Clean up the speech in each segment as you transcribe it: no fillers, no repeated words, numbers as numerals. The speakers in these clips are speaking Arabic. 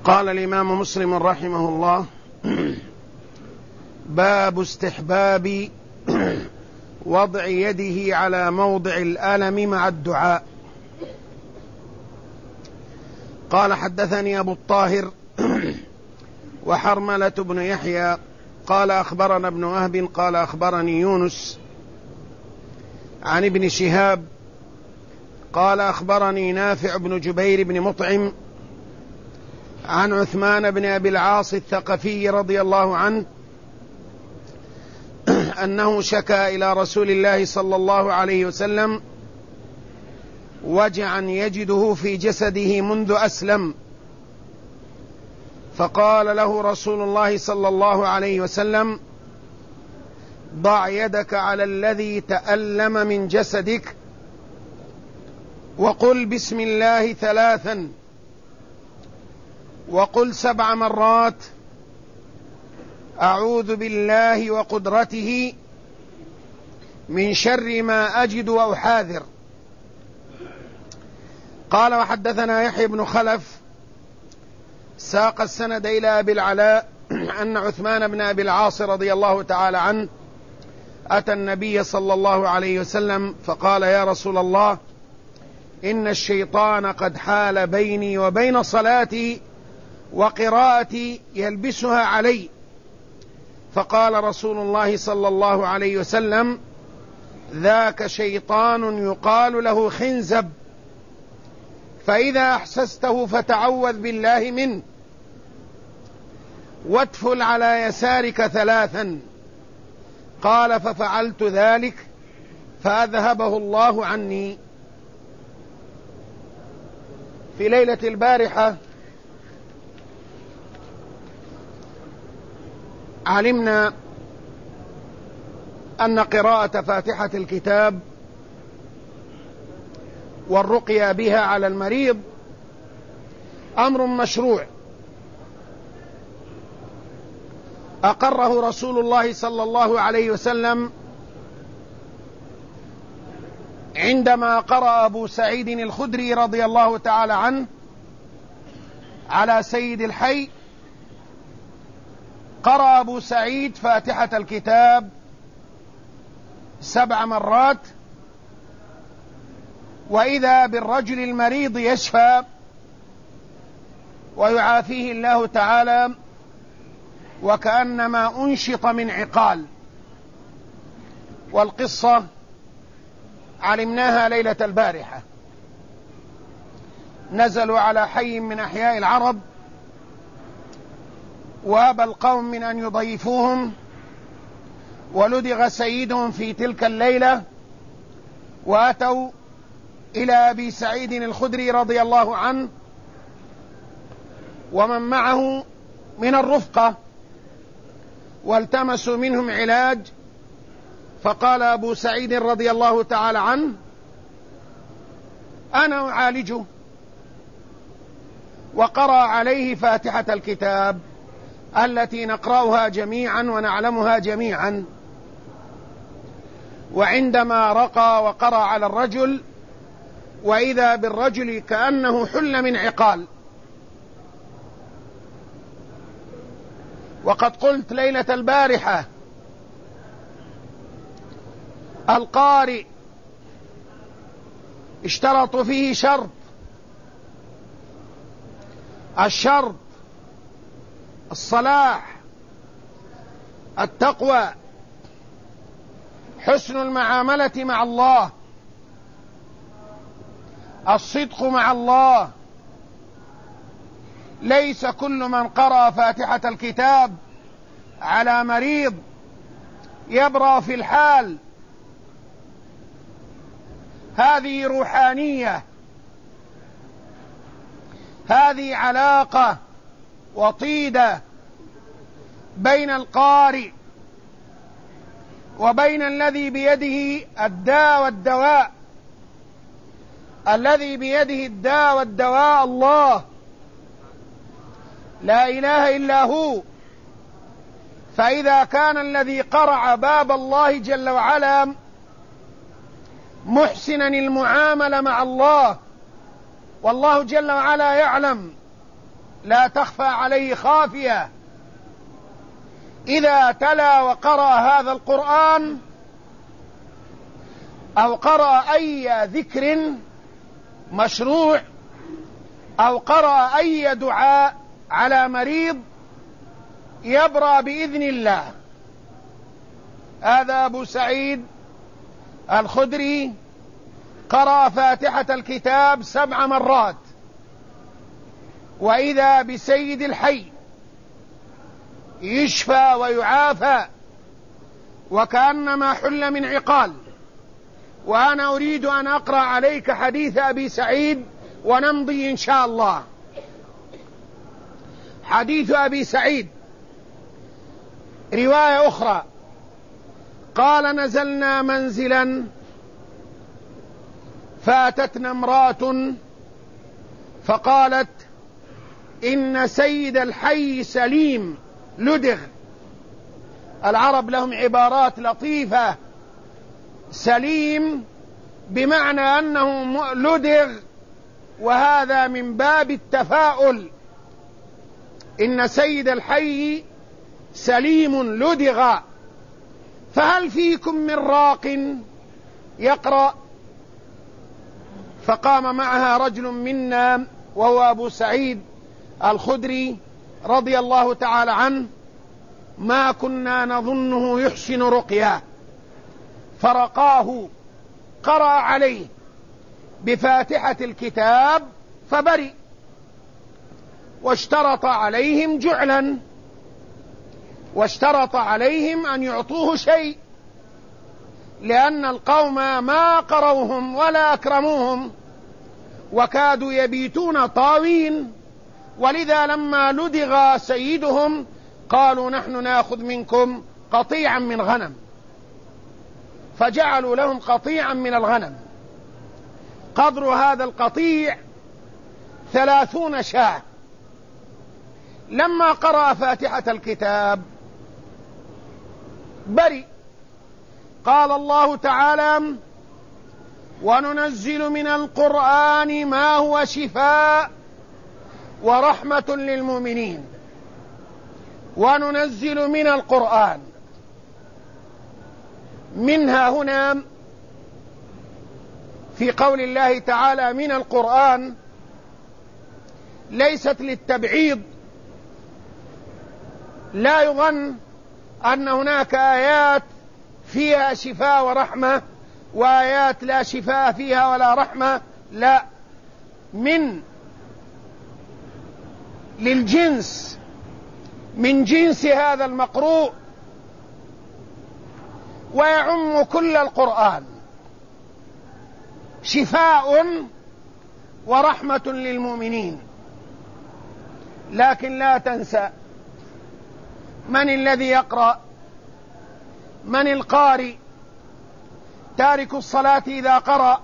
قال الإمام مسلم رحمه الله: باب استحباب وضع يده على موضع الألم مع الدعاء. قال: حدثني أبو الطاهر وحرملة بن يحيى قال أخبرنا ابن وهب قال أخبرني يونس عن ابن شهاب قال أخبرني نافع بن جبير بن مطعم عن عثمان بن أبي العاص الثقفي رضي الله عنه أنه شكى إلى رسول الله صلى الله عليه وسلم وجعا يجده في جسده منذ أسلم، فقال له رسول الله صلى الله عليه وسلم: ضع يدك على الذي تألم من جسدك وقل بسم الله 3 وقل 7 مرات أعوذ بالله وقدرته من شر ما أجد وأحاذر. قال: وحدثنا يحيى بن خلف ساق السند إلى أبي العلاء أن عثمان بن أبي العاص رضي الله تعالى عنه أتى النبي صلى الله عليه وسلم فقال: يا رسول الله، إن الشيطان قد حال بيني وبين صلاتي وقراءتي يلبسها علي. فقال رسول الله صلى الله عليه وسلم: ذاك شيطان يقال له خنزب، فإذا أحسسته فتعوذ بالله منه وادفل على يسارك 3. قال: ففعلت ذلك فأذهبه الله عني. في ليلة البارحة علمنا أن قراءة فاتحة الكتاب والرقية بها على المريض أمر مشروع أقره رسول الله صلى الله عليه وسلم عندما قرأ أبو سعيد الخدري رضي الله تعالى عنه على سيد الحي. قرأ أبو سعيد فاتحة الكتاب 7 مرات، وإذا بالرجل المريض يشفى ويعافيه الله تعالى وكأنما أنشط من عقال. والقصة علمناها ليلة البارحة. نزلوا على حي من أحياء العرب وأبى القوم من أن يضيفوهم، ولدغ سيدهم في تلك الليلة، وأتوا إلى أبي سعيد الخدري رضي الله عنه ومن معه من الرفقة والتمسوا منهم علاج. فقال أبو سعيد رضي الله تعالى عنه: أنا أعالجه. وقرأ عليه فاتحة الكتاب التي نقرأها جميعا ونعلمها جميعا. وعندما رقى وقرأ على الرجل وإذا بالرجل كأنه حل من عقال. وقد قلت ليلة البارحة: القارئ اشترط فيه شرط، الشرط الصلاح، التقوى، حسن المعاملة مع الله، الصدق مع الله. ليس كل من قرأ فاتحة الكتاب على مريض يبرأ في الحال. هذه روحانية، هذه علاقة وطيدة بين القارئ وبين الذي بيده الداء والدواء. الذي بيده الداء والدواء الله، لا إله إلا هو. فإذا كان الذي قرع باب الله جل وعلا محسنا المعاملة مع الله، والله جل وعلا يعلم لا تخفى عليه خافية إذا تلا وقرأ هذا القرآن أو قرأ أي ذكر مشروع أو قرأ أي دعاء على مريض يبرأ بإذن الله. هذا أبو سعيد الخدري قرأ فاتحة الكتاب 7 مرات، وإذا بسيد الحي يشفى ويعافى وكأنما حل من عقال. وأنا أريد أن أقرأ عليك حديث أبي سعيد ونمضي إن شاء الله. حديث أبي سعيد رواية أخرى قال: نزلنا منزلا فأتتنا امرأة فقالت: إن سيد الحي سليم لدغ. العرب لهم عبارات لطيفة. سليم بمعنى أنه لدغ، وهذا من باب التفاؤل. إن سيد الحي سليم لدغ، فهل فيكم من راق يقرأ؟ فقام معها رجل منا وهو أبو سعيد الخدري رضي الله تعالى عنه، ما كنا نظنه يحسن رقيا، فرقاه، قرأ عليه بفاتحة الكتاب فبرئ، واشترط عليهم جعلا، واشترط عليهم أن يعطوه شيء، لأن القوم ما قروهم ولا أكرموهم وكادوا يبيتون طاوين، ولذا لما لدغ سيدهم قالوا: نحن نأخذ منكم قطيعا من غنم، فجعلوا لهم قطيعا من الغنم. قدر هذا القطيع 30 شاة. لما قرأ فاتحة الكتاب برئ. قال الله تعالى: وننزل من القرآن ما هو شفاء ورحمة للمؤمنين. وننزل من القرآن، منها هنا في قول الله تعالى من القرآن ليست للتبعيض. لا يظن أن هناك آيات فيها شفاء ورحمة وآيات لا شفاء فيها ولا رحمة، لا، من للجنس، من جنس هذا المقروء، ويعم كل القرآن، شفاء ورحمة للمؤمنين. لكن لا تنسى من الذي يقرأ، من القارئ. تارك الصلاة إذا قرأ،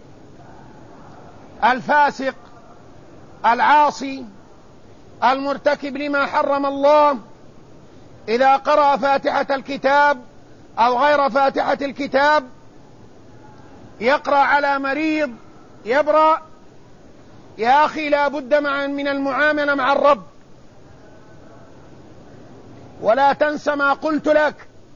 الفاسق، العاصي، المرتكب لما حرم الله، إذا قرأ فاتحة الكتاب أو غير فاتحة الكتاب يقرأ على مريض يبرأ. يا أخي لا بد من المعاملة مع الرب. ولا تنس ما قلت لك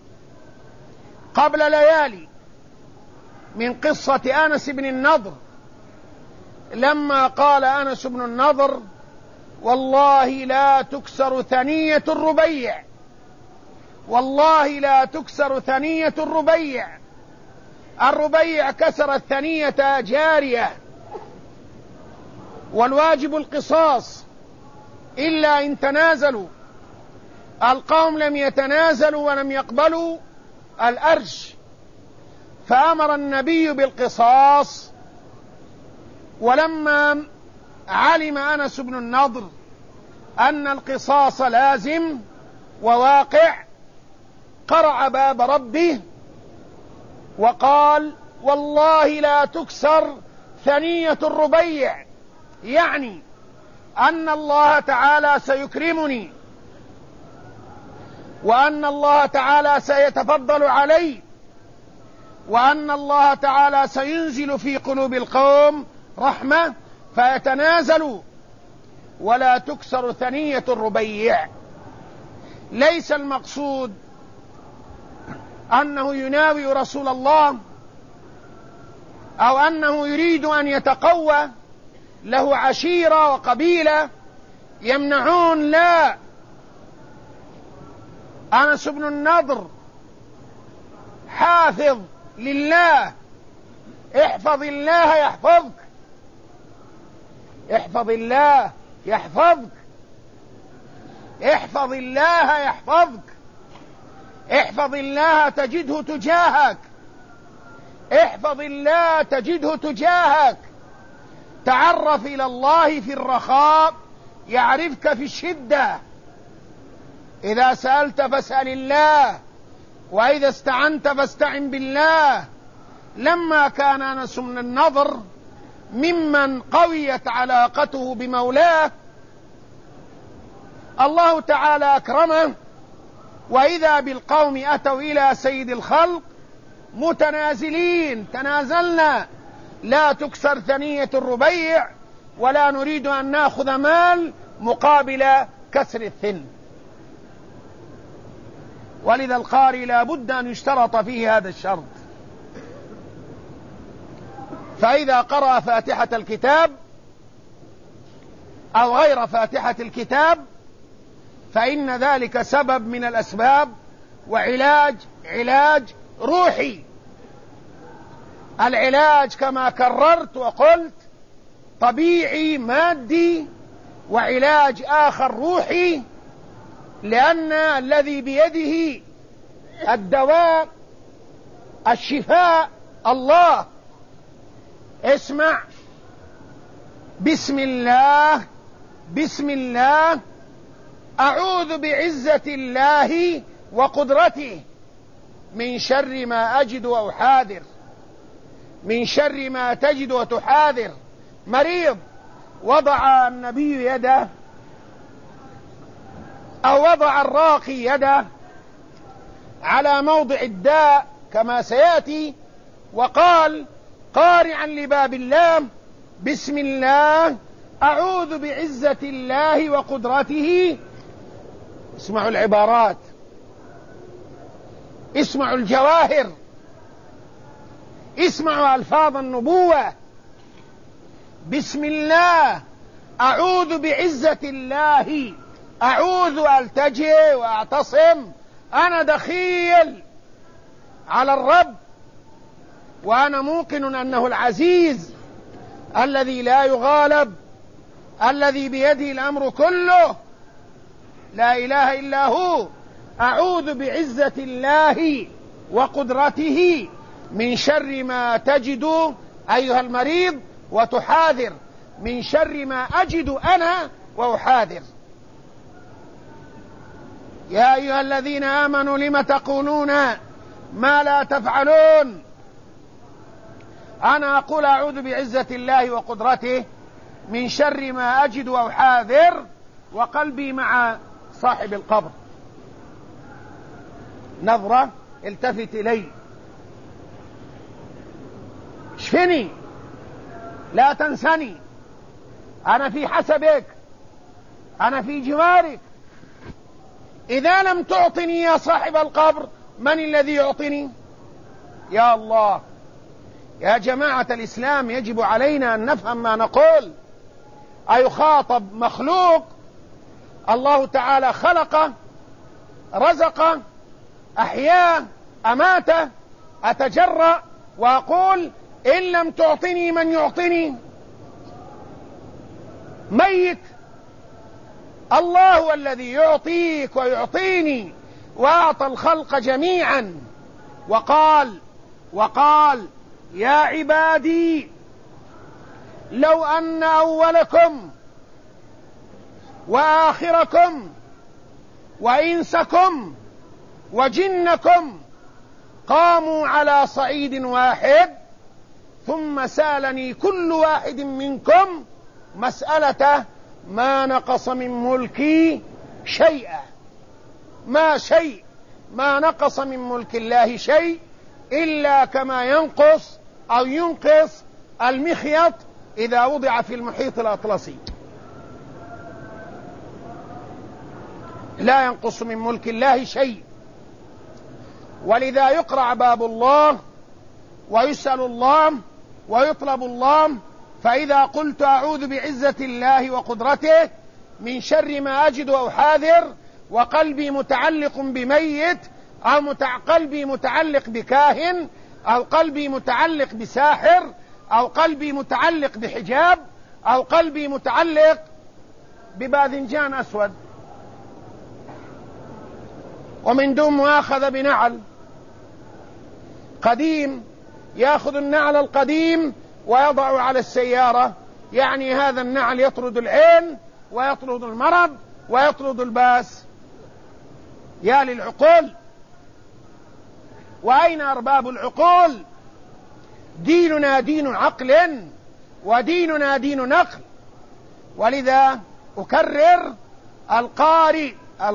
قبل ليالي من قصة أنس بن النضر، لما قال أنس بن النضر: والله لا تكسر ثنية الربيع، والله لا تكسر ثنية الربيع. الربيع كسرت ثنية جارية، والواجب القصاص إلا إن تنازلوا. القوم لم يتنازلوا ولم يقبلوا الأرش، فأمر النبي بالقصاص. ولما علم أنس بن النضر أن القصاص لازم وواقع قرع باب ربه وقال: والله لا تكسر ثنية الربيع، يعني أن الله تعالى سيكرمني، وأن الله تعالى سيتفضل علي، وأن الله تعالى سينزل في قلوب القوم رحمة فيتنازلوا. ولا تكسر ثنية الربيع. ليس المقصود أنه يناوي رسول الله أو أنه يريد أن يتقوى، له عشيرة وقبيلة يمنعون، لا. أنس بن النضر حافظ لله، احفظ الله يحفظك، احفظ الله يحفظك، احفظ الله يحفظك، احفظ الله تجده تجاهك، احفظ الله تجده تجاهك. تعرف إلى الله في الرخاء يعرفك في الشدة. إذا سألت فاسأل الله، وإذا استعنت فاستعن بالله. لما كان أنس بن النضر ممن قويت علاقته بمولاه، الله تعالى أكرمه، وإذا بالقوم أتوا إلى سيد الخلق متنازلين: تنازلنا، لا تكسر ثنية الربيع، ولا نريد أن نأخذ مال مقابل كسر الثن. ولذا القارئ لا بد أن يشترط فيه هذا الشرط. فإذا قرأ فاتحة الكتاب أو غير فاتحة الكتاب فإن ذلك سبب من الأسباب، وعلاج روحي. العلاج كما كررت وقلت طبيعي مادي، وعلاج آخر روحي، لأن الذي بيده الدواء الشفاء الله. اسمع: بسم الله، بسم الله، أعوذ بعزة الله وقدرته من شر ما أجد وأحاذر، من شر ما تجد وتحاذر. مريض وضع النبي يده أو وضع الراقي يده على موضع الداء كما سيأتي، وقال قارعا لباب الله: بسم الله، أعوذ بعزة الله وقدرته. اسمعوا العبارات، اسمعوا الجواهر، اسمعوا ألفاظ النبوة. بسم الله، أعوذ بعزة الله، أعوذ ألتجئ وأعتصم، أنا دخيل على الرب، وأنا موقن أنه العزيز الذي لا يغالب، الذي بيده الأمر كله، لا إله إلا هو. أعوذ بعزة الله وقدرته من شر ما تجد أيها المريض وتحاذر، من شر ما أجد أنا وأحاذر. يا أيها الذين آمنوا لم تقولون ما لا تفعلون. أنا أقول أعوذ بعزة الله وقدرته من شر ما أجد وأحاذر، وقلبي مع صاحب القبر. نظرة، التفت إلي، اشفني، لا تنسني، أنا في حسبك، أنا في جوارك. إذا لم تعطني يا صاحب القبر، من الذي يعطني؟ يا الله. يا جماعة الإسلام، يجب علينا أن نفهم ما نقول. أيخاطب مخلوق الله تعالى خلقه، رزقه، أحياه، أماته، أتجرأ وأقول إن لم تعطني من يعطني؟ ميت. الله هو الذي يعطيك ويعطيني، وأعطى الخلق جميعا، وقال يا عبادي لو أن أولكم وآخركم وإنسكم وجنكم قاموا على صعيد واحد ثم سألني كل واحد منكم مسألته ما نقص من ملكي شيئا، ما نقص من ملك الله شيء إلا كما ينقص أو ينقص المخيط إذا وضع في المحيط الأطلسي. لا ينقص من ملك الله شيء. ولذا يقرع باب الله ويسأل الله ويطلب الله. فإذا قلت أعوذ بعزة الله وقدرته من شر ما أجد أو حاذر، وقلبي متعلق بميت، أو قلبي متعلق بكاهن، أو قلبي متعلق بساحر، أو قلبي متعلق بحجاب، أو قلبي متعلق بباذنجان أسود، ومن دون مؤاخذة بنعل قديم، يأخذ النعل القديم ويضع على السيارة، يعني هذا النعل يطرد العين ويطرد المرض ويطرد الباس. يا للعقول! وأين أرباب العقول؟ ديننا دين عقل وديننا دين نقل. ولذا أكرر: القارئ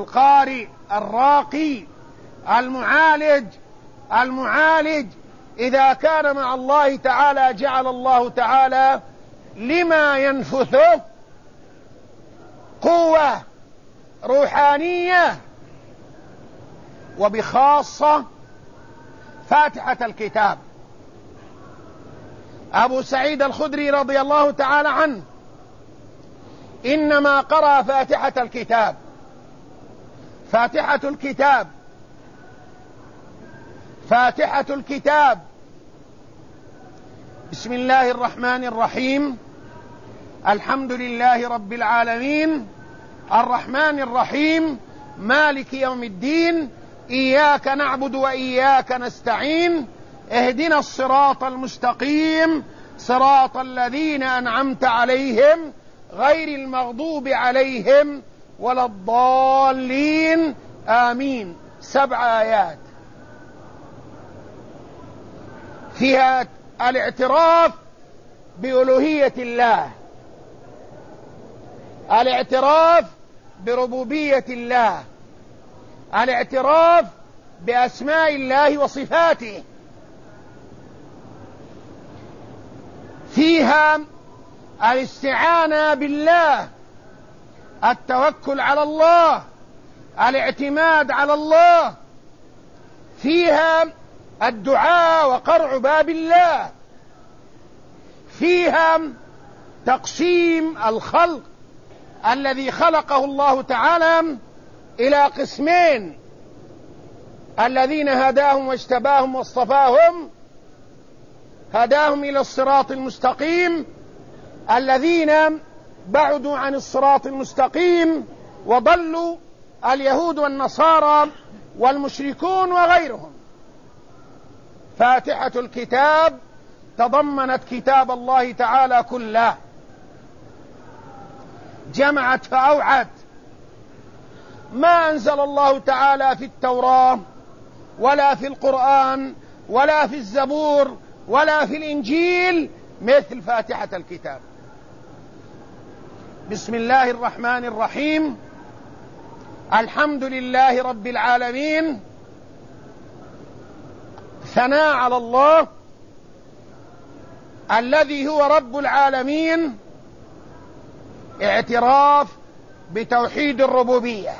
الراقي المعالج إذا كان مع الله تعالى جعل الله تعالى لما ينفثه قوة روحانية، وبخاصة فاتحة الكتاب. أبو سعيد الخدري رضي الله تعالى عنه إنما قرأ فاتحة الكتاب. فاتحة الكتاب: بسم الله الرحمن الرحيم، الحمد لله رب العالمين، الرحمن الرحيم، مالك يوم الدين، إياك نعبد وإياك نستعين، اهدنا الصراط المستقيم، صراط الذين أنعمت عليهم غير المغضوب عليهم ولا الضالين، آمين. 7 آيات فيها الاعتراف بألوهية الله، الاعتراف بربوبية الله، الاعتراف بأسماء الله وصفاته، فيها الاستعانة بالله، التوكل على الله، الاعتماد على الله، فيها الدعاء وقرع باب الله، فيها تقسيم الخلق الذي خلقه الله تعالى إلى قسمين: الذين هداهم واجتباهم واصطفاهم، هداهم إلى الصراط المستقيم، الذين بعدوا عن الصراط المستقيم وضلوا، اليهود والنصارى والمشركون وغيرهم. فاتحة الكتاب تضمنت كتاب الله تعالى كله، جمعت فأوعت ما أنزل الله تعالى في التوراة ولا في القرآن ولا في الزبور ولا في الإنجيل مثل فاتحة الكتاب. بسم الله الرحمن الرحيم، الحمد لله رب العالمين، ثناء على الله الذي هو رب العالمين، اعتراف بتوحيد الربوبية.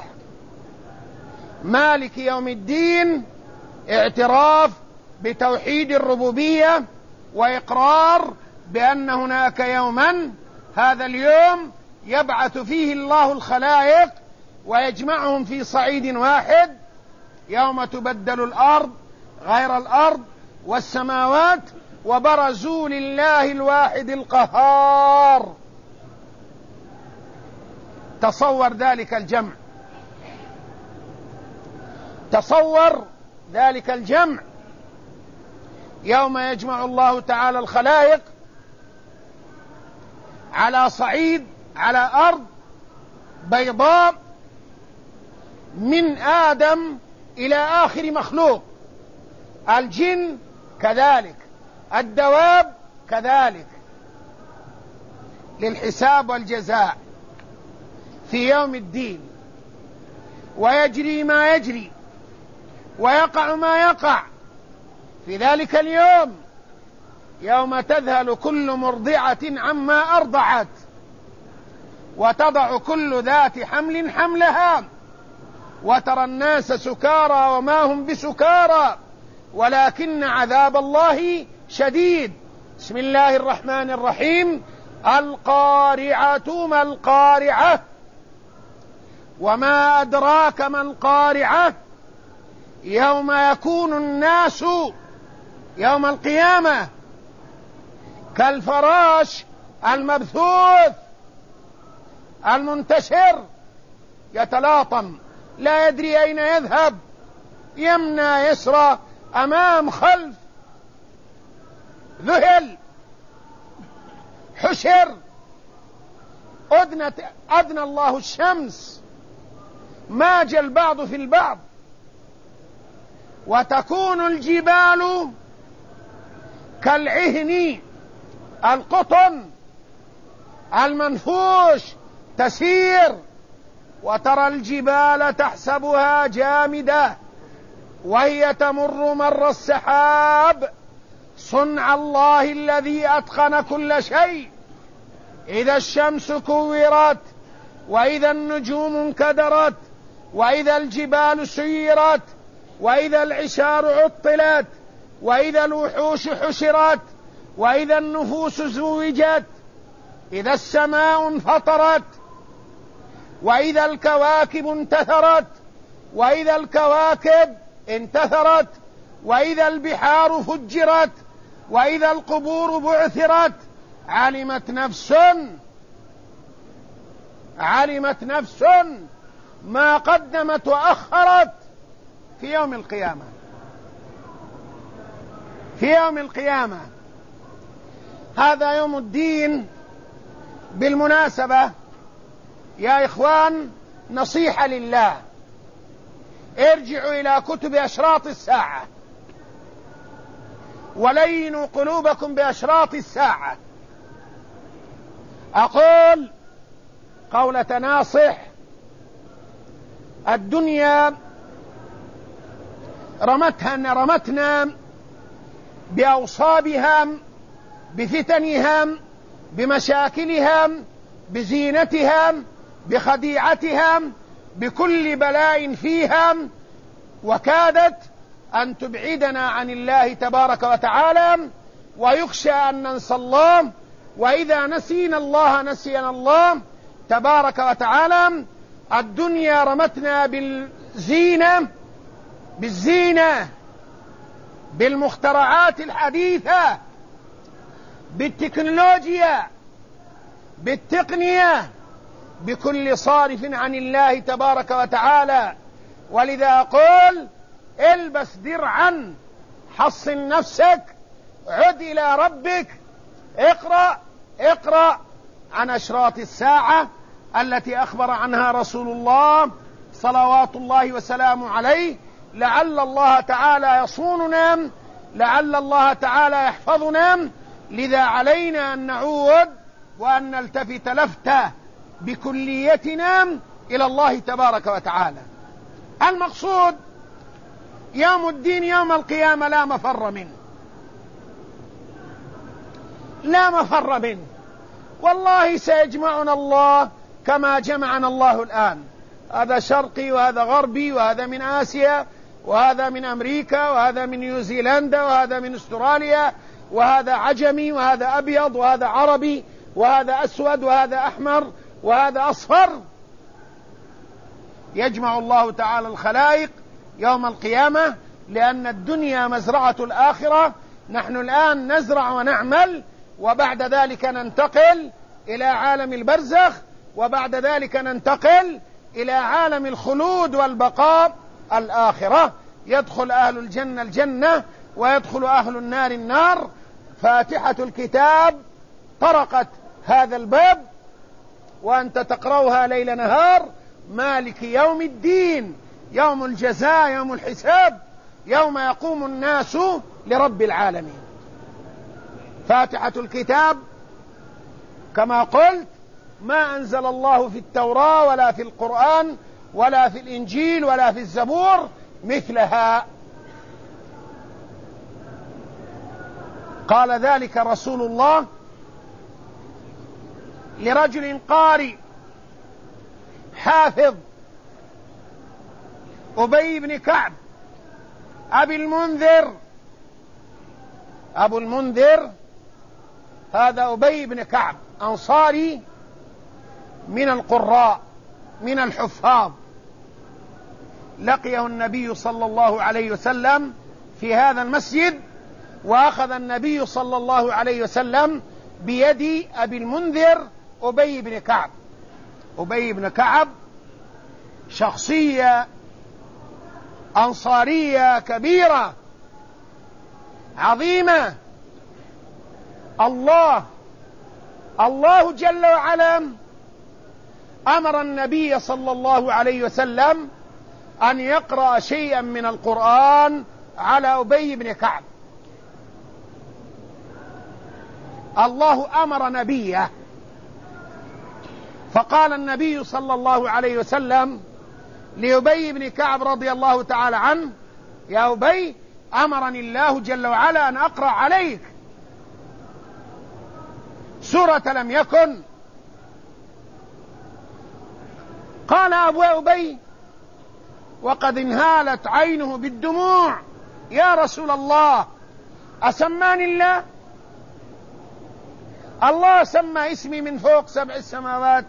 مالك يوم الدين، اعتراف بتوحيد الربوبية وإقرار بأن هناك يوما، هذا اليوم يبعث فيه الله الخلائق ويجمعهم في صعيد واحد، يوم تبدل الأرض غير الأرض والسماوات وبرزوا لله الواحد القهار. تصور ذلك الجمع، تصور ذلك الجمع يوم يجمع الله تعالى الخلائق على صعيد، على أرض بيضاء، من آدم إلى آخر مخلوق، الجن كذلك، الدواب كذلك، للحساب والجزاء في يوم الدين. ويجري ما يجري ويقع ما يقع في ذلك اليوم، يوم تذهل كل مرضعة عما أرضعت وتضع كل ذات حمل حملها وترى الناس سكارى وما هم بسكارى ولكن عذاب الله شديد. بسم الله الرحمن الرحيم. القارعة ما القارعة وما أدراك ما القارعة يوم يكون الناس يوم القيامة كالفراش المبثوث المنتشر يتلاطم لا يدري أين يذهب، يمنى يسرى أمام خلف، ذهل حشر، أدنى الله الشمس، ماج البعض في البعض. وتكون الجبال كالعهن القطن المنفوش تسير، وترى الجبال تحسبها جامدة وهي تمر مر السحاب، صنع الله الذي أتقن كل شيء. إذا الشمس كورت وإذا النجوم انكدرت وإذا الجبال سيرت وإذا العشار عطلت وإذا الوحوش حشرت وإذا النفوس زوجت، إذا السماء انفطرت وإذا الكواكب انتثرت وإذا الكواكب انتثرت وإذا البحار فجرت وإذا القبور بعثرت، علمت نفس ما قدمت وأخرت في يوم القيامة. في يوم القيامة هذا يوم الدين. بالمناسبة يا إخوان، نصيحة لله، ارجعوا إلى كتب أشراط الساعة ولينوا قلوبكم بأشراط الساعة. أقول قولة ناصح: الدنيا رمتنا بأوصابها، بفتنها، بمشاكلها، بزينتها، بخديعتها، بكل بلاء فيها، وكادت أن تبعدنا عن الله تبارك وتعالى، ويخشى أن ننسى الله، وإذا نسينا الله نسينا الله تبارك وتعالى. الدنيا رمتنا بالزينة، بالمخترعات الحديثة، بالتكنولوجيا، بالتقنية، بكل صارف عن الله تبارك وتعالى. ولذا أقول: البس درعا، حصن نفسك، عد إلى ربك، اقرأ عن أشراط الساعة التي أخبر عنها رسول الله صلوات الله وسلامه عليه، لعل الله تعالى يصوننا، لعل الله تعالى يحفظنا. لذا علينا أن نعود وأن نلتفت لفتة بكليتنا إلى الله تبارك وتعالى. المقصود يوم الدين، يوم القيامة، لا مفر منه، والله سيجمعنا الله كما جمعنا الله الآن. هذا شرقي وهذا غربي، وهذا من آسيا وهذا من أمريكا وهذا من نيوزيلندا وهذا من أستراليا، وهذا عجمي وهذا أبيض وهذا عربي وهذا أسود وهذا أحمر وهذا أصفر. يجمع الله تعالى الخلائق يوم القيامة، لأن الدنيا مزرعة الآخرة. نحن الآن نزرع ونعمل، وبعد ذلك ننتقل إلى عالم البرزخ، وبعد ذلك ننتقل إلى عالم الخلود والبقاء الآخرة. يدخل أهل الجنة الجنة ويدخل أهل النار النار. فاتحة الكتاب طرقت هذا الباب، وأنت تقرأها ليل نهار. مالك يوم الدين، يوم الجزاء، يوم الحساب، يوم يقوم الناس لرب العالمين. فاتحة الكتاب كما قلت ما أنزل الله في التوراة ولا في القرآن ولا في الإنجيل ولا في الزبور مثلها. قال ذلك رسول الله لرجل قارئ حافظ أبي بن كعب أبي المنذر، أبو المنذر هذا أبي بن كعب أنصاري من القراء من الحفاظ، لقيه النبي صلى الله عليه وسلم في هذا المسجد، وأخذ النبي صلى الله عليه وسلم بيد أبي المنذر أبي بن كعب. أبي بن كعب شخصية أنصارية كبيرة عظيمة. الله جل وعلا أمر النبي صلى الله عليه وسلم أن يقرأ شيئا من القرآن على أبي بن كعب. الله أمر نبيه، فقال النبي صلى الله عليه وسلم لأبي بن كعب رضي الله تعالى عنه: يا أبي، أمرني الله جل وعلا أن أقرأ عليك سورة لم يكن. قال أبي وقد انهالت عينه بالدموع: يا رسول الله، أسماني الله؟ الله سمى اسمي من فوق 7 السماوات،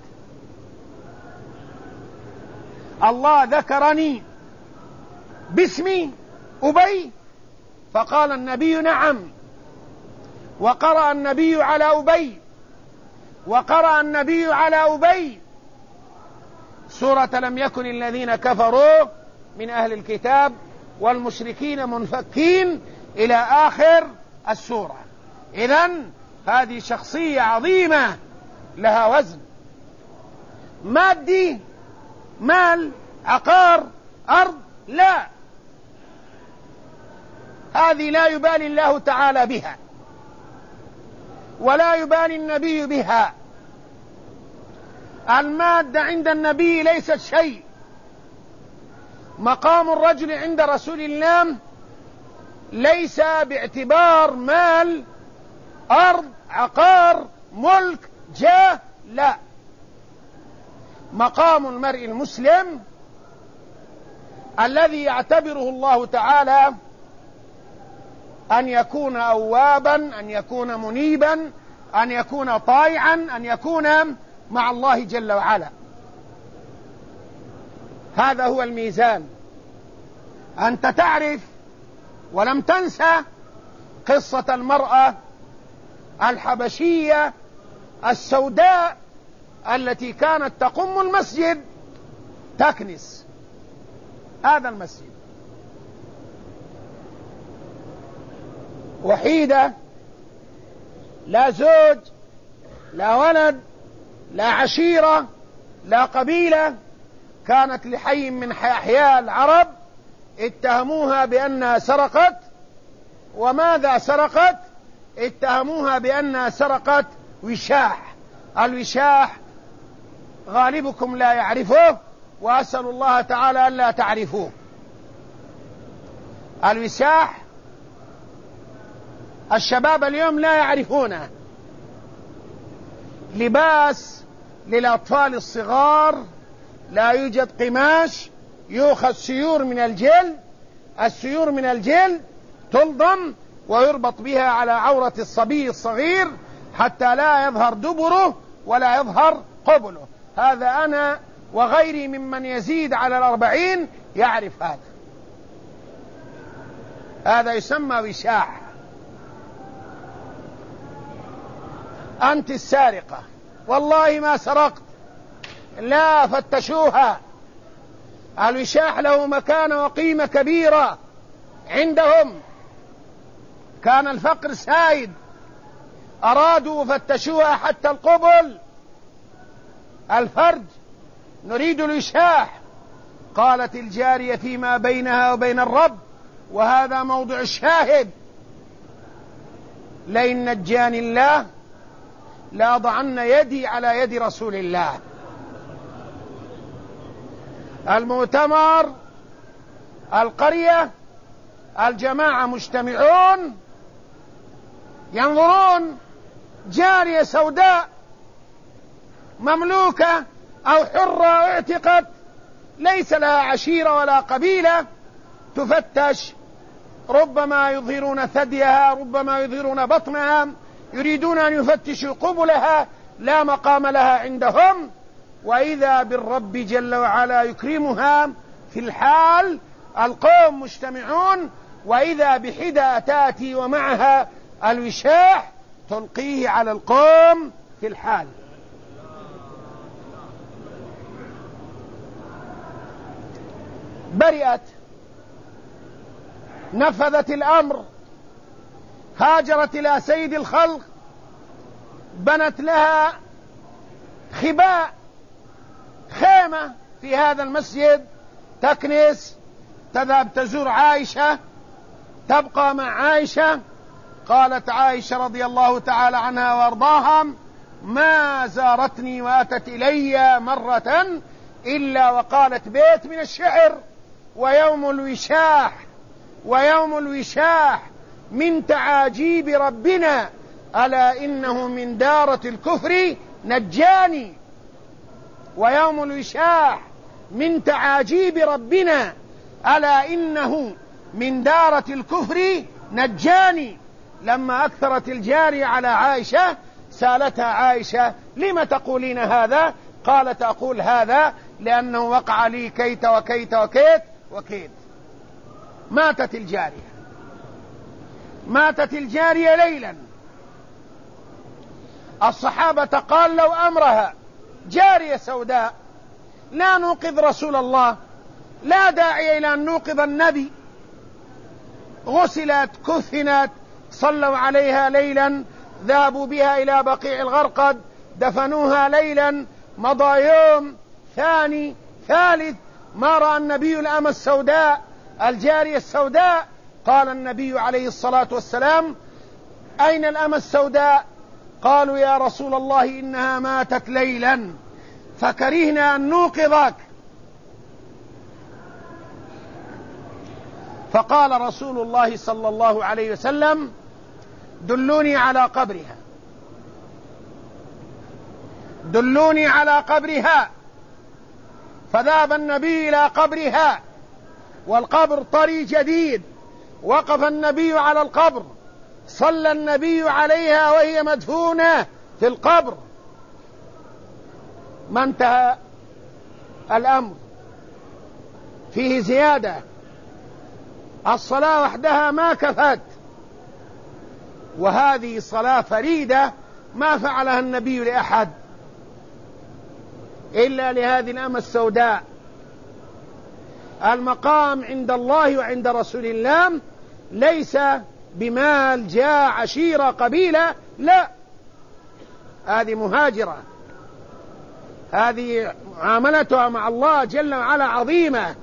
الله ذكرني باسمي أبي. فقال النبي: نعم. وقرأ النبي على أبي، وقرأ النبي على أبي سورة لم يكن الذين كفروا من أهل الكتاب والمشركين منفكين إلى آخر السورة. إذن هذه شخصية عظيمة لها وزن مادي، مال، عقار، أرض، لا، هذه لا يبالي الله تعالى بها ولا يبالي النبي بها. المادة عند النبي ليست شيء. مقام الرجل عند رسول الله ليس باعتبار مال، أرض، عقار، ملك، جاه، لا. مقام المرء المسلم الذي يعتبره الله تعالى أن يكون أوابا، أن يكون منيبا، أن يكون طائعا، أن يكون مع الله جل وعلا. هذا هو الميزان. أنت تعرف ولم تنسى قصة المرأة الحبشية السوداء التي كانت تقم المسجد، تكنس هذا المسجد، وحيدة، لا زوج، لا ولد، لا عشيرة، لا قبيلة. كانت لحي من أحياء العرب اتهموها بأنها سرقت. وماذا سرقت؟ اتهموها بأنها سرقت وشاح. الوشاح غالبكم لا يعرفه، وأسأل الله تعالى ألا تعرفوه. الوشاح الشباب اليوم لا يعرفونه، لباس للأطفال الصغار، لا يوجد قماش، يؤخذ سيور من الجلد، السيور من الجلد تلضم ويربط بها على عورة الصبي الصغير حتى لا يظهر دبره ولا يظهر قبله. هذا أنا وغيري ممن يزيد على 40 يعرف هذا. هذا يسمى وشاح. أنت السارقة، والله ما سرقت، لا، فتشوها. الوشاح له مكانة وقيمة كبيرة عندهم، كان الفقر سائد، أرادوا فتشوها حتى القبل، الفرج، نريد الوشاح. قالت الجارية فيما بينها وبين الرب، وهذا موضع الشاهد: لئن نجاني الله لأضعن يدي على يد رسول الله. المؤتمر، القرية، الجماعة مجتمعون ينظرون، جارية سوداء مملوكة أو حرة اعتقت ليس لها عشيرة ولا قبيلة تفتش، ربما يظهرون ثديها، ربما يظهرون بطنها، يريدون أن يفتشوا قبلها، لا مقام لها عندهم. وإذا بالرب جل وعلا يكرمها في الحال، القوم مجتمعون، وإذا بحدى تأتي ومعها الوشاح تلقيه على القوم في الحال. برئت، نفذت الأمر، هاجرت إلى سيد الخلق، بنت لها خباء، خيمة في هذا المسجد تكنس، تذهب تزور عائشة، تبقى مع عائشة. قالت عائشة رضي الله تعالى عنها وارضاها: ما زارتني واتت إلي مرة إلا وقالت بيت من الشعر: ويوم الوشاح من تعاجيب ربنا ألا إنه من دارة الكفر نجاني. ويوم الوشاح من تعاجيب ربنا ألا إنه من دارة الكفر نجاني. لما أكثرت الجارية على عائشة سألتها عائشة: لم تقولين هذا؟ قالت: أقول هذا لأنه وقع لي كيت وكيت وكيت وكيت. ماتت الجارية ليلا. الصحابة قالوا أمرها: جارية سوداء، لا نوقظ رسول الله، لا داعي إلى أن نوقظ النبي. غسلت، كفنت، صلوا عليها ليلا، ذهبوا بها إلى بقيع الغرقد، دفنوها ليلا. مضى يوم ثاني ثالث، ما رأى النبي الأم السوداء، الجارية السوداء. قال النبي عليه الصلاة والسلام: أين الأم السوداء؟ قالوا: يا رسول الله إنها ماتت ليلا فكرهنا أن نوقظك. فقال رسول الله صلى الله عليه وسلم: دلوني على قبرها. فذهب النبي إلى قبرها، والقبر طري جديد. وقف النبي على القبر، صلى النبي عليها وهي مدفونة في القبر. ما انتهى الأمر، فيه زيادة. الصلاة وحدها ما كفت، وهذه صلاة فريدة ما فعلها النبي لأحد إلا لهذه الأمة السوداء. المقام عند الله وعند رسول الله ليس بمال، جاء، عشيرة، قبيلة، لا، هذه مهاجرة، هذه معاملتها مع الله جل وعلا عظيمة.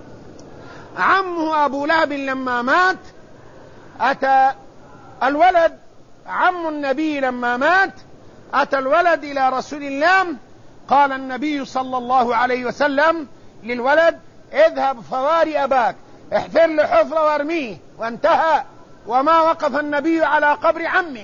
عمه أبو لهب لما مات أتى الولد، عم النبي لما مات أتى الولد إلى رسول الله. قال النبي صلى الله عليه وسلم للولد: اذهب فواري أباك، احفر له حفرة وارميه، وانتهى. وما وقف النبي على قبر عمه،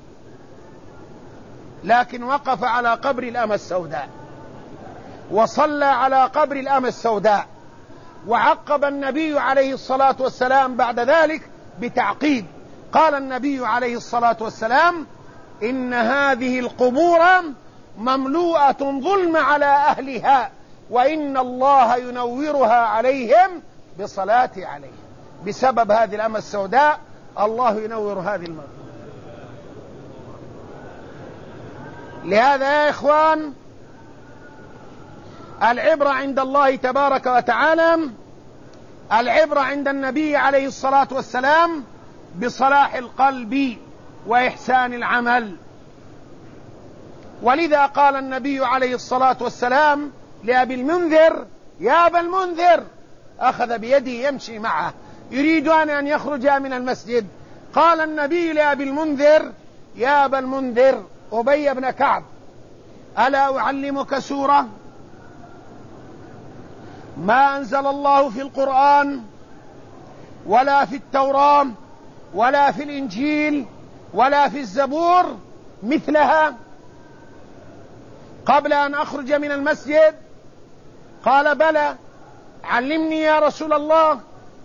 لكن وقف على قبر الأمة السوداء، وصلى على قبر الأمة السوداء. وعقب النبي عليه الصلاة والسلام بعد ذلك بتعقيب. قال النبي عليه الصلاة والسلام: إن هذه القبور مملوءة ظلم على أهلها، وإن الله ينورها عليهم بصلاة عليهم. بسبب هذه الأمة السوداء الله ينور هذه المرة. لهذا يا إخوان، العبرة عند الله تبارك وتعالى، العبرة عند النبي عليه الصلاة والسلام بصلاح القلب وإحسان العمل. ولذا قال النبي عليه الصلاة والسلام لأبي المنذر: يا أبا المنذر، أخذ بيده يمشي معه يريد أن يخرج من المسجد. قال النبي لأبي المنذر: يا أبا المنذر، أبي بن كعب، ألا أعلمك سورة ما أنزل الله في القرآن ولا في التوراة ولا في الإنجيل ولا في الزبور مثلها قبل أن أخرج من المسجد؟ قال: بلى. علمني يا رسول الله.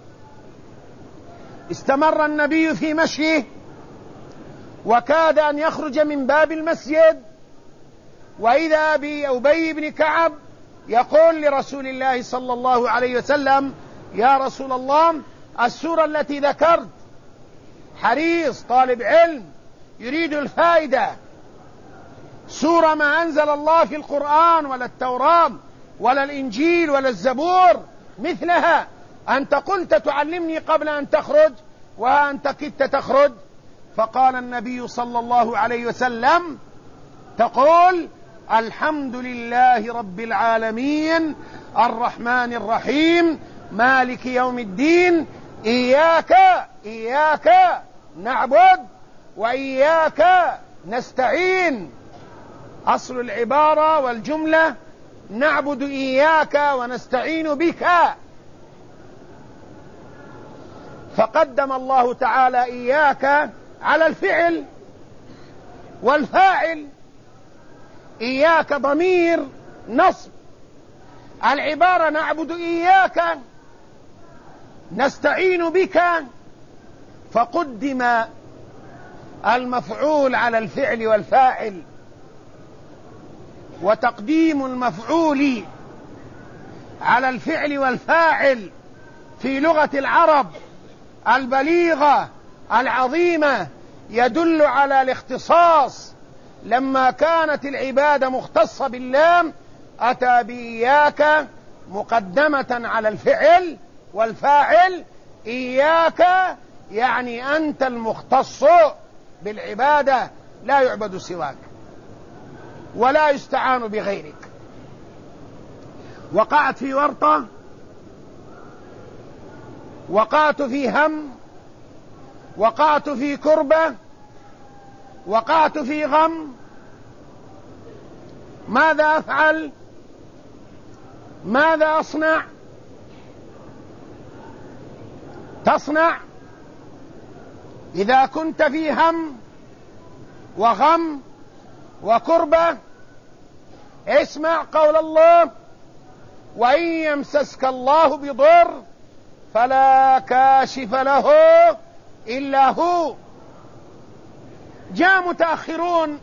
استمر النبي في مشيه وكاد أن يخرج من باب المسجد، وإذا بأبي بن كعب يقول لرسول الله صلى الله عليه وسلم: يا رسول الله، السورة التي ذكرت، حريص طالب علم يريد الفائدة، سورة ما أنزل الله في القرآن ولا التوراة ولا الإنجيل ولا الزبور مثلها، أنت قلت تعلمني قبل أن تخرج وأنت كدت تخرج. فقال النبي صلى الله عليه وسلم: تقول الحمد لله رب العالمين الرحمن الرحيم مالك يوم الدين إياك نعبد وإياك نستعين. أصل العبارة والجملة: نعبد إياك ونستعين بك. فقدم الله تعالى إياك على الفعل والفاعل. إياك ضمير نصب، العبارة نعبد إياك نستعين بك، فقدم المفعول على الفعل والفاعل. وتقديم المفعول على الفعل والفاعل في لغة العرب البليغة العظيمة يدل على الاختصاص. لما كانت العبادة مختصة بالله أتى بإياك مقدمة على الفعل والفاعل. إياك يعني أنت المختص بالعبادة، لا يعبد سواك ولا يستعان بغيرك. وقعت في ورطة، وقعت في هم، وقعت في كربة، وقعت في غم، ماذا أفعل؟ ماذا أصنع؟ تصنع إذا كنت في هم وغم وكربة، اسمع قول الله: وإن يمسسك الله بضر فلا كاشف له إلا هو. جاء متأخرون،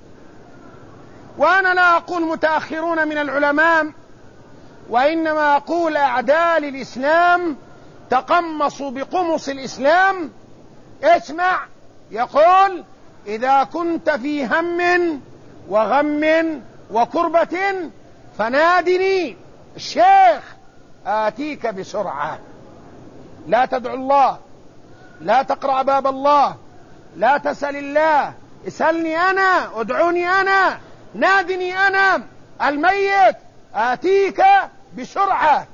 وأنا لا أقول متأخرون من العلماء، وإنما أقول أعداء الإسلام تقمصوا بقمص الإسلام. اسمع، يقول: إذا كنت في هم وغم وكربة فنادني الشيخ آتيك بسرعة. لا تدعو الله، لا تقرأ باب الله، لا تسأل الله، اسألني أنا، ادعوني أنا، نادني أنا الميت، آتيك بسرعة.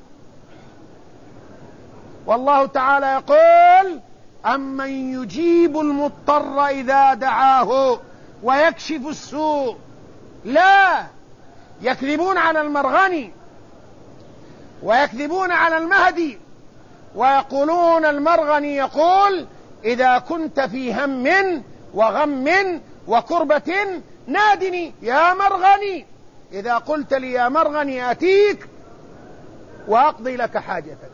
والله تعالى يقول: أمن يجيب المضطر إذا دعاه ويكشف السوء. لا، يكذبون على المرغني ويكذبون على المهدي، ويقولون المرغني يقول: إذا كنت في هم وغم وكربة نادني يا مرغني. إذا قلت لي يا مرغني آتيك وأقضي لك حاجتك.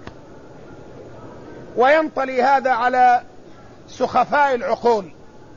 وينطلي هذا على سخفاء العقول،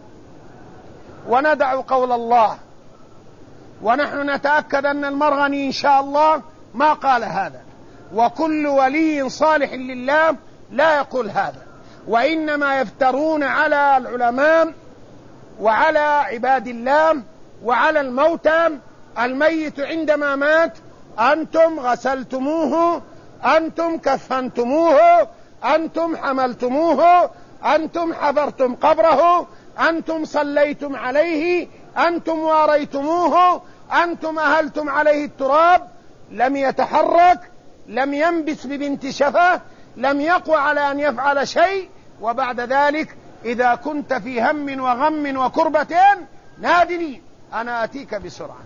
وندع قول الله، ونحن نتأكد أن المرغني إن شاء الله ما قال هذا، وكل ولي صالح لله لا يقول هذا، وإنما يفترون على العلماء وعلى عباد الله وعلى الموتى. الميت عندما مات أنتم غسلتموه، أنتم كفنتموه، أنتم حملتموه، أنتم حفرتم قبره، أنتم صليتم عليه، أنتم واريتموه، أنتم أهلتم عليه التراب. لم يتحرك، لم ينبس ببنت شفة، لم يقوى على أن يفعل شيء. وبعد ذلك إذا كنت في هم وغم وكربة نادني أنا أتيك بسرعة.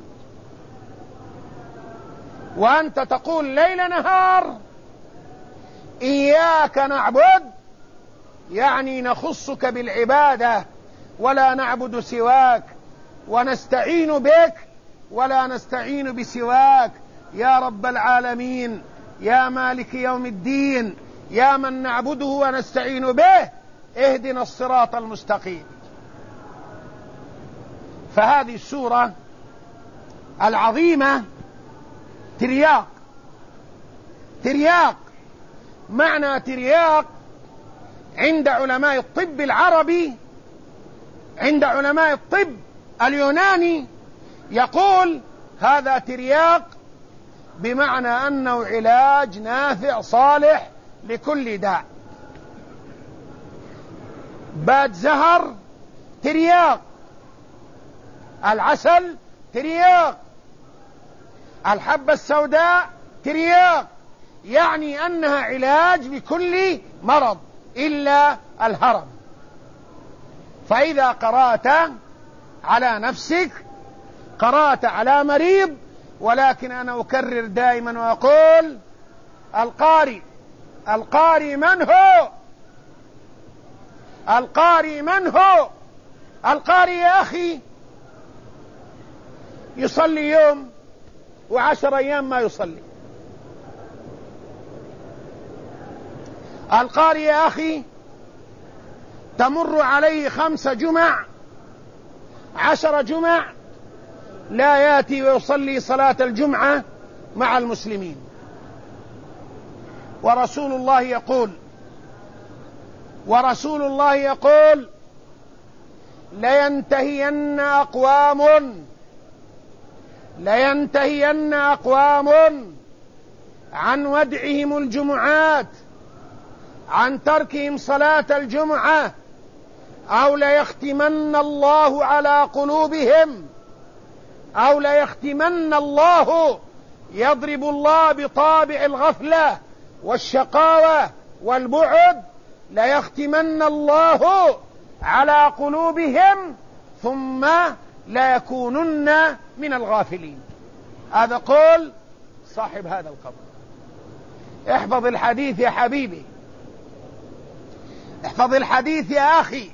وأنت تقول ليل نهار إياك نعبد، يعني نخصك بالعبادة ولا نعبد سواك، ونستعين بك ولا نستعين بسواك يا رب العالمين يا مالك يوم الدين، يا من نعبده ونستعين به، اهدنا الصراط المستقيم. فهذه السورة العظيمة ترياق. ترياق معنى ترياق عند علماء الطب العربي، عند علماء الطب اليوناني يقول هذا ترياق بمعنى أنه علاج نافع صالح لكل داء. باد زهر ترياق، العسل ترياق، الحبة السوداء ترياق، يعني أنها علاج لكل مرض إلا الهرم. فإذا قرأت على نفسك قرأت على مريض. ولكن أنا أكرر دائما وأقول القارئ من هو؟ القارئ من هو؟ القارئ يا أخي يصلي يوم و10 أيام ما يصلي. القارئ يا أخي تمر عليه 5 جمع 10 جمع لا يأتي ويصلي صلاة الجمعة مع المسلمين. ورسول الله يقول لينتهين أقوام عن ودعهم الجمعات، عن تركهم صلاة الجمعة، أو ليختمن الله على قلوبهم، أو ليختمن الله، يضرب الله بطابع الغفلة والشقاوة والبعد، ليختمن الله على قلوبهم ثم لا يكونن من الغافلين. هذا قول صاحب هذا القبر. احفظ الحديث يا حبيبي، احفظ الحديث يا أخي،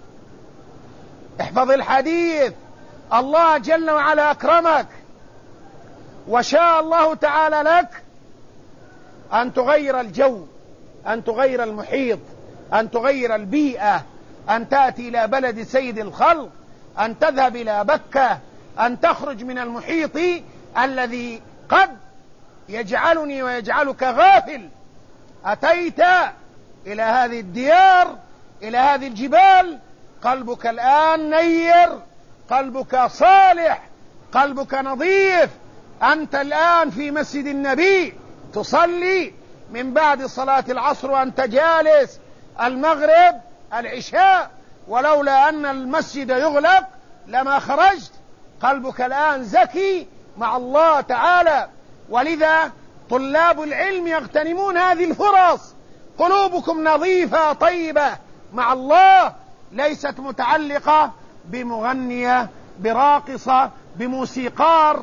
احفظ الحديث. الله جل وعلا أكرمك وشاء الله تعالى لك أن تغير الجو، أن تغير المحيط، أن تغير البيئة، أن تأتي إلى بلد سيد الخلق، أن تذهب إلى بكة، أن تخرج من المحيط الذي قد يجعلني ويجعلك غافل. أتيت إلى هذه الديار، إلى هذه الجبال، قلبك الآن نير، قلبك صالح، قلبك نظيف. أنت الآن في مسجد النبي تصلي من بعد صلاة العصر وأنت جالس، المغرب، العشاء، ولولا أن المسجد يغلق لما خرجت. قلبك الآن زكي مع الله تعالى. ولذا طلاب العلم يغتنمون هذه الفرص. قلوبكم نظيفة طيبة مع الله، ليست متعلقة بمغنية، براقصة، بموسيقار،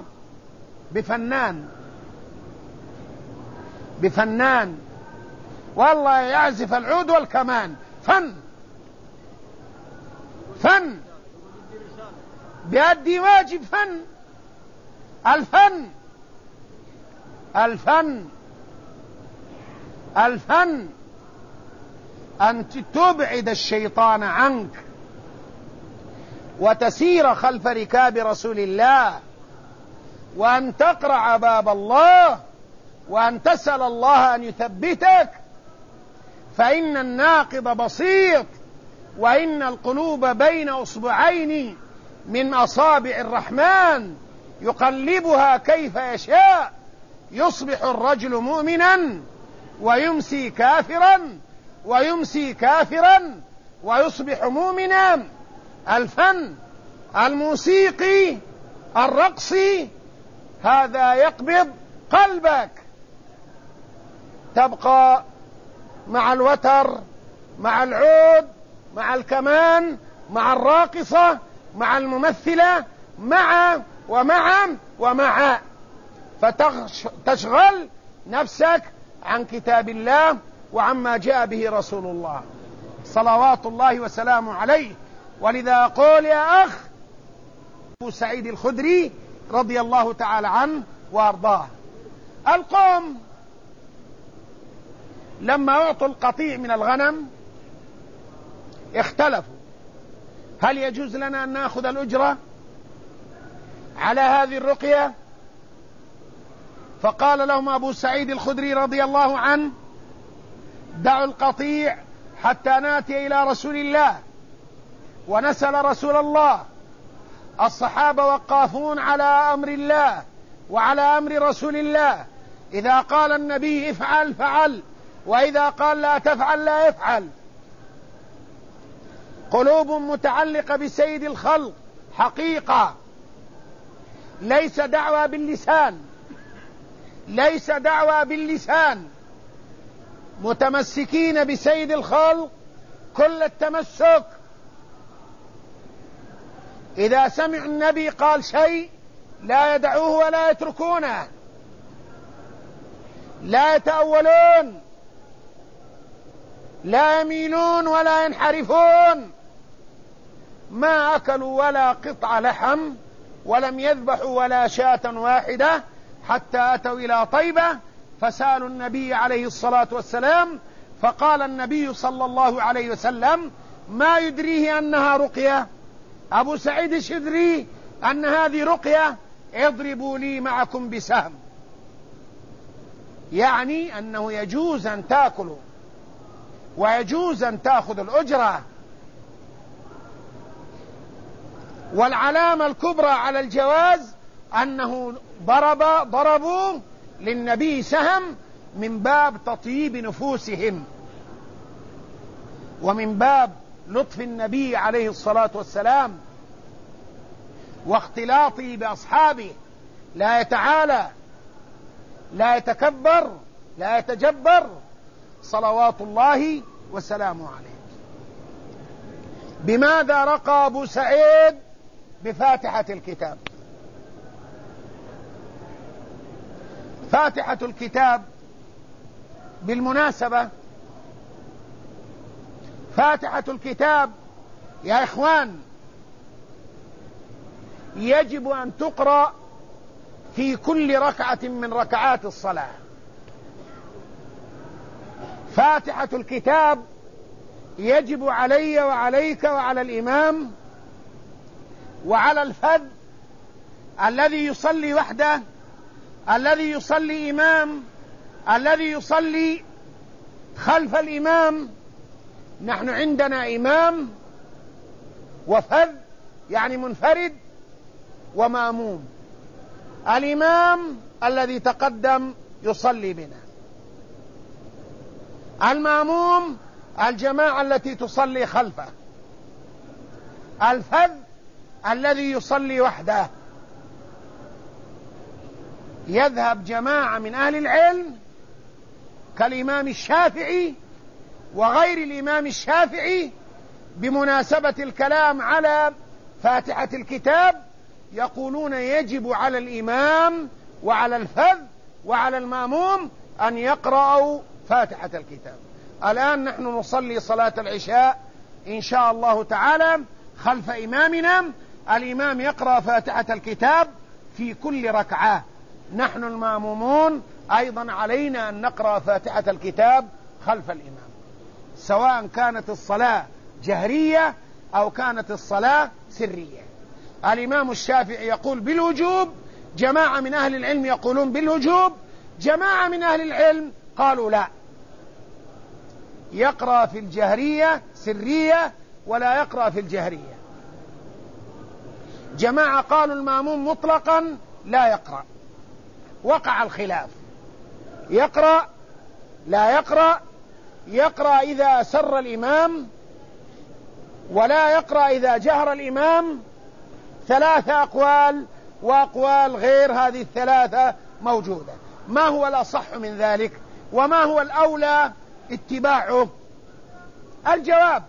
بفنان والله يعزف العود والكمان. فن بيأدي واجب. الفن أن تبعد الشيطان عنك وتسير خلف ركاب رسول الله، وأن تقرع باب الله، وأن تسأل الله أن يثبتك. فإن الناقض بسيط، وإن القلوب بين أصبعين من أصابع الرحمن يقلبها كيف يشاء. يصبح الرجل مؤمنا ويمسي كافرا ويصبح مؤمنا. الفن الموسيقي الرقصي هذا يقبض قلبك. تبقى مع الوتر، مع العود، مع الكمان، مع الراقصة، مع الممثلة، ومع فتشغل نفسك عن كتاب الله وعما جاء به رسول الله صلوات الله وسلامه عليه. ولذا أقول يا أخ أبو سعيد الخدري رضي الله تعالى عنه وأرضاه: القوم لما أعطوا القطيع من الغنم اختلفوا هل يجوز لنا أن نأخذ الأجرة على هذه الرقية؟ فقال لهم أبو سعيد الخدري رضي الله عنه: دعوا القطيع حتى ناتي إلى رسول الله ونسأل رسول الله. الصحابة وقافون على أمر الله وعلى أمر رسول الله، إذا قال النبي افعل فعل، وإذا قال لا تفعل لا يفعل. قلوب متعلقة بسيد الخلق حقيقة، ليس دعوى باللسان، ليس دعوى باللسان، متمسكين بسيد الخلق كل التمسك. إذا سمع النبي قال شيء لا يدعوه ولا يتركونه، لا يتأولون، لا يميلون ولا ينحرفون. ما أكلوا ولا قطع لحم ولم يذبحوا ولا شاة واحدة حتى أتوا إلى طيبة فسألوا النبي عليه الصلاة والسلام، فقال النبي صلى الله عليه وسلم: ما يدريه أنها رقية؟ أبو سعيد الشدري أن هذه رقية، اضربوا لي معكم بسهم. يعني أنه يجوز أن تأكلوا ويجوز أن تأخذ الأجرة. والعلامة الكبرى على الجواز أنه ضربوا للنبي سهم من باب تطيب نفوسهم ومن باب لطف النبي عليه الصلاة والسلام واختلاطه بأصحابه، لا يتعالى، لا يتكبر، لا يتجبر، صلوات الله وسلامه عليه. بماذا رقى أبو سعيد؟ بفاتحة الكتاب. فاتحة الكتاب بالمناسبة، فاتحة الكتاب يا إخوان يجب أن تقرأ في كل ركعة من ركعات الصلاة. فاتحة الكتاب يجب علي وعليك وعلى الإمام وعلى الفذ الذي يصلي وحده، الذي يصلي إمام، الذي يصلي خلف الإمام. نحن عندنا إمام وفذ يعني منفرد وماموم. الإمام الذي تقدم يصلي بنا، الماموم الجماعة التي تصلي خلفه، الفذ الذي يصلي وحده. يذهب جماعة من أهل العلم كالإمام الشافعي وغير الإمام الشافعي بمناسبة الكلام على فاتحة الكتاب، يقولون يجب على الإمام وعلى الفذ وعلى الماموم أن يقرأوا فاتحة الكتاب. الآن نحن نصلي صلاة العشاء إن شاء الله تعالى خلف إمامنا، الإمام يقرأ فاتحة الكتاب في كل ركعة. نحن المامومون أيضا علينا أن نقرأ فاتحة الكتاب خلف الإمام، سواء كانت الصلاة جهرية أو كانت الصلاة سرية. الإمام الشافعي يقول بالوجوب، جماعة من أهل العلم يقولون بالوجوب، جماعة من أهل العلم قالوا لا، يقرأ في الجهرية سرية ولا يقرأ في الجهرية. جماعة قالوا الماموم مطلقا لا يقرأ. وقع الخلاف، يقرأ لا يقرأ، يقرأ إذا سر الإمام ولا يقرأ إذا جهر الإمام. ثلاثة أقوال، وأقوال غير هذه الثلاثة موجودة. ما هو الأصح من ذلك وما هو الأولى اتباعه؟ الجواب: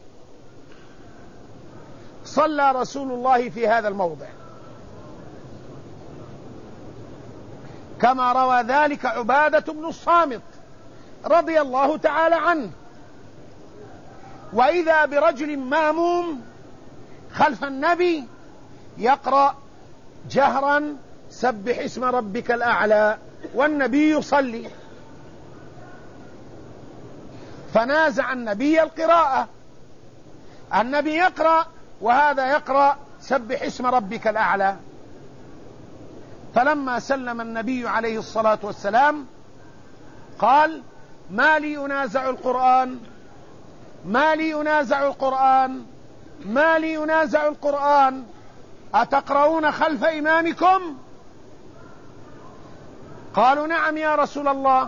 صلى رسول الله في هذا الموضع كما روى ذلك عبادة بن الصامت رضي الله تعالى عنه، وإذا برجل ماموم خلف النبي يقرأ جهرا سبح اسم ربك الأعلى والنبي يصلي. فنازع النبي القراءة. النبي يقرأ وهذا يقرأ سبح اسم ربك الأعلى. فلما سلم النبي عليه الصلاة والسلام قال: ما لي أنازع القرآن، ما لي أنازع القرآن، ما لي أنازع القرآن، أتقرؤون خلف إمامكم؟ قالوا: نعم يا رسول الله.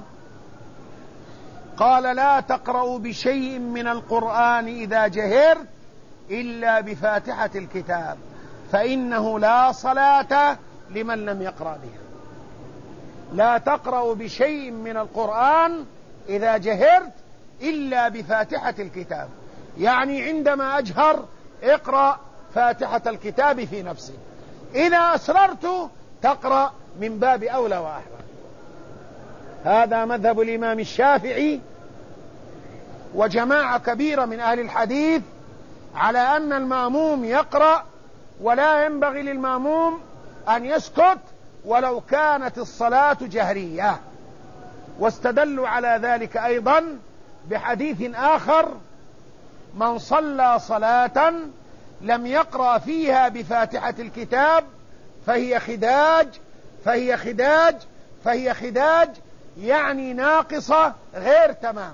قال: لا تقرأوا بشيء من القرآن إذا جهرت إلا بفاتحة الكتاب، فإنه لا صلاة لمن لم يقرأ بها. لا تقرأوا بشيء من القرآن إذا جهرت إلا بفاتحة الكتاب، يعني عندما أجهر اقرأ فاتحة الكتاب في نفسه، إذا أسررت تقرأ من باب أولى وأحرى. هذا مذهب الإمام الشافعي وجماعة كبيرة من أهل الحديث على أن المأموم يقرأ، ولا ينبغي للمأموم أن يسكت ولو كانت الصلاة جهرية. واستدلوا على ذلك أيضا بحديث آخر: من صلى صلاة لم يقرأ فيها بفاتحة الكتاب فهي خداج فهي خداج فهي خداج، يعني ناقصة غير تمام.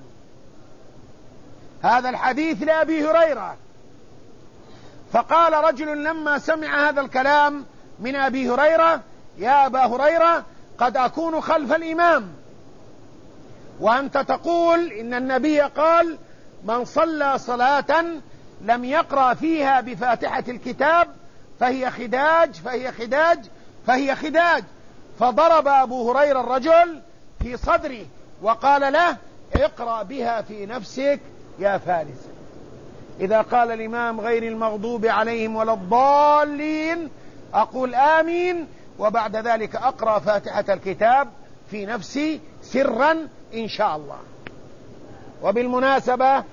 هذا الحديث لأبي هريرة. فقال رجل لما سمع هذا الكلام من أبي هريرة: يا أبا هريرة، قد أكون خلف الإمام وأنت تقول إن النبي قال: من صلى صلاة لم يقرأ فيها بفاتحة الكتاب فهي خداج فهي خداج فهي خداج. فضرب أبو هريرة الرجل في صدره وقال له: اقرأ بها في نفسك يا فارس. إذا قال الإمام غير المغضوب عليهم ولا الضالين أقول آمين، وبعد ذلك أقرأ فاتحة الكتاب في نفسي سرا إن شاء الله. وبالمناسبة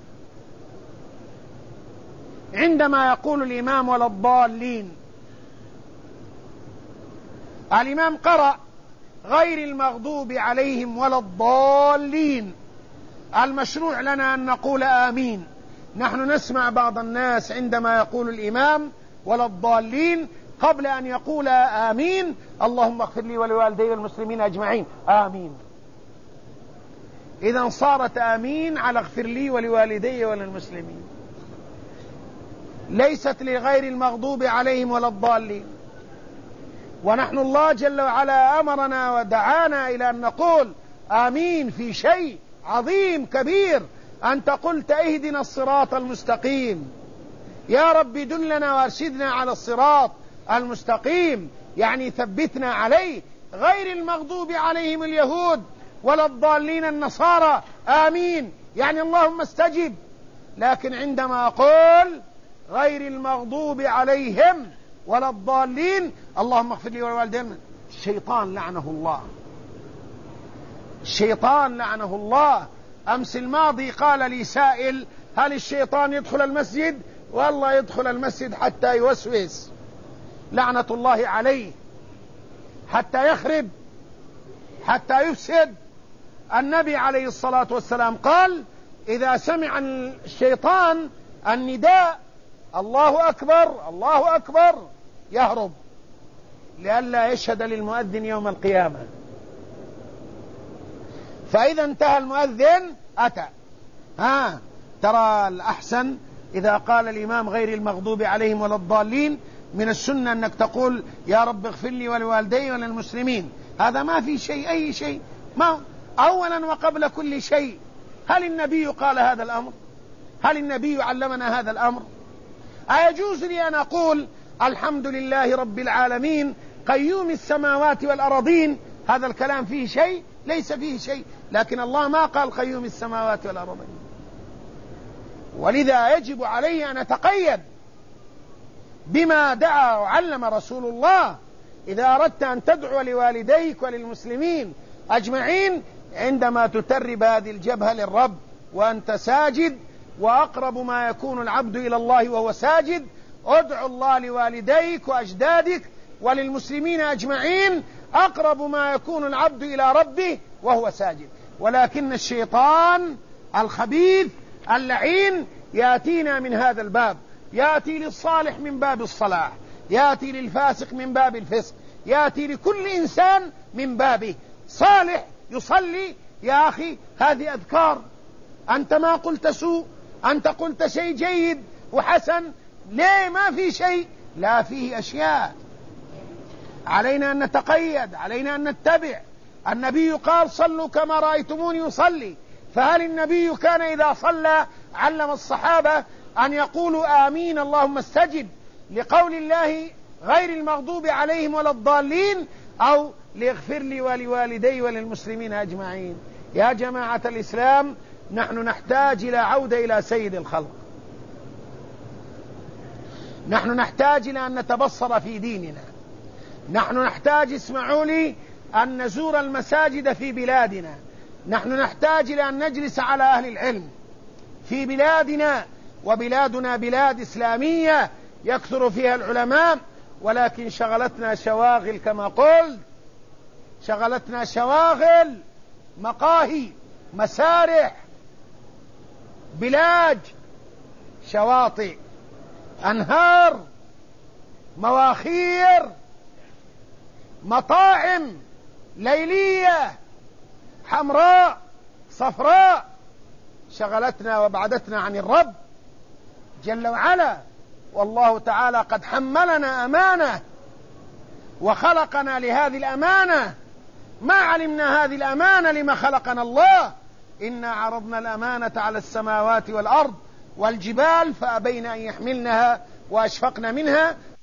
عندما يقول الإمام ولا الضالين، الإمام قرأ غير المغضوب عليهم ولا الضالين، المشروع لنا أن نقول آمين. نحن نسمع بعض الناس عندما يقول الإمام ولا الضالين قبل أن يقول آمين: اللهم اغفر لي ولوالدي والمسلمين أجمعين، آمين. إذا صارت آمين على اغفر لي ولوالدي وللمسلمين، ليست لغير المغضوب عليهم ولا الضالين. ونحن الله جل وعلا أمرنا ودعانا إلى أن نقول آمين في شيء عظيم كبير. أنت قلت: اهدنا الصراط المستقيم، يا رب دلنا وارشدنا على الصراط المستقيم، يعني ثبتنا عليه. غير المغضوب عليهم اليهود ولا الضالين النصارى، آمين، يعني اللهم استجب. لكن عندما أقول غير المغضوب عليهم ولا الضالين اللهم اغفر لي ولوالدينا، الشيطان لعنه الله، الشيطان لعنه الله. أمس الماضي قال لي سائل: هل الشيطان يدخل المسجد؟ والله يدخل المسجد حتى يوسوس، لعنة الله عليه، حتى يخرب، حتى يفسد. النبي عليه الصلاة والسلام قال: إذا سمع الشيطان النداء الله أكبر الله أكبر يهرب، لئلا يشهد للمؤذن يوم القيامة. فإذا انتهى المؤذن أتى. ترى الأحسن إذا قال الإمام غير المغضوب عليهم ولا الضالين، من السنة أنك تقول: يا رب اغفر لي ولوالدي وللمسلمين. هذا ما في شيء، أي شيء، ما أولا وقبل كل شيء. هل النبي قال هذا الأمر؟ هل النبي علمنا هذا الأمر؟ أيجوز لي أن أقول الحمد لله رب العالمين قيوم السماوات والأرضين؟ هذا الكلام فيه شيء؟ ليس فيه شيء. لكن الله ما قال قيوم السماوات والأرضين، ولذا يجب علي أن أتقيد بما دعا وعلم رسول الله. إذا أردت أن تدعو لوالديك وللمسلمين أجمعين عندما تترب هذه الجبهة للرب وأنت ساجد، وأقرب ما يكون العبد إلى الله وهو ساجد، ادعو الله لوالديك وأجدادك وللمسلمين أجمعين أقرب ما يكون العبد إلى ربه وهو ساجد. ولكن الشيطان الخبيث اللعين يأتينا من هذا الباب، يأتي للصالح من باب الصلاح، يأتي للفاسق من باب الفسق، يأتي لكل إنسان من بابه. صالح يصلي يا أخي هذه أذكار، أنت ما قلت سوء، أنت قلت شيء جيد وحسن، ليه ما في شيء؟ لا، فيه أشياء علينا أن نتقيد، علينا أن نتبع. النبي قال صلوا كما رأيتموني يصلي، فهل النبي كان إذا صلى علم الصحابة أن يقولوا آمين اللهم استجب لقول الله غير المغضوب عليهم ولا الضالين، أو ليغفر لي ولوالدي وللمسلمين أجمعين؟ يا جماعة الإسلام، نحن نحتاج إلى عودة إلى سيد الخلق، نحن نحتاج إلى أن نتبصر في ديننا، نحن نحتاج، اسمعوا لي، أن نزور المساجد في بلادنا، نحن نحتاج إلى أن نجلس على أهل العلم في بلادنا، وبلادنا بلاد إسلامية يكثر فيها العلماء، ولكن شغلتنا شواغل كما قلت، شغلتنا شواغل، مقاهي، مسارح، بلاج، شواطئ، أنهار، مواخير، مطاعم ليلية، حمراء، صفراء، شغلتنا وبعدتنا عن الرب جل وعلا. والله تعالى قد حملنا أمانة وخلقنا لهذه الأمانة، ما علمنا هذه الأمانة لما خلقنا الله. إنا عرضنا الأمانة على السماوات والأرض والجبال فأبين أن يحملنها وأشفقن منها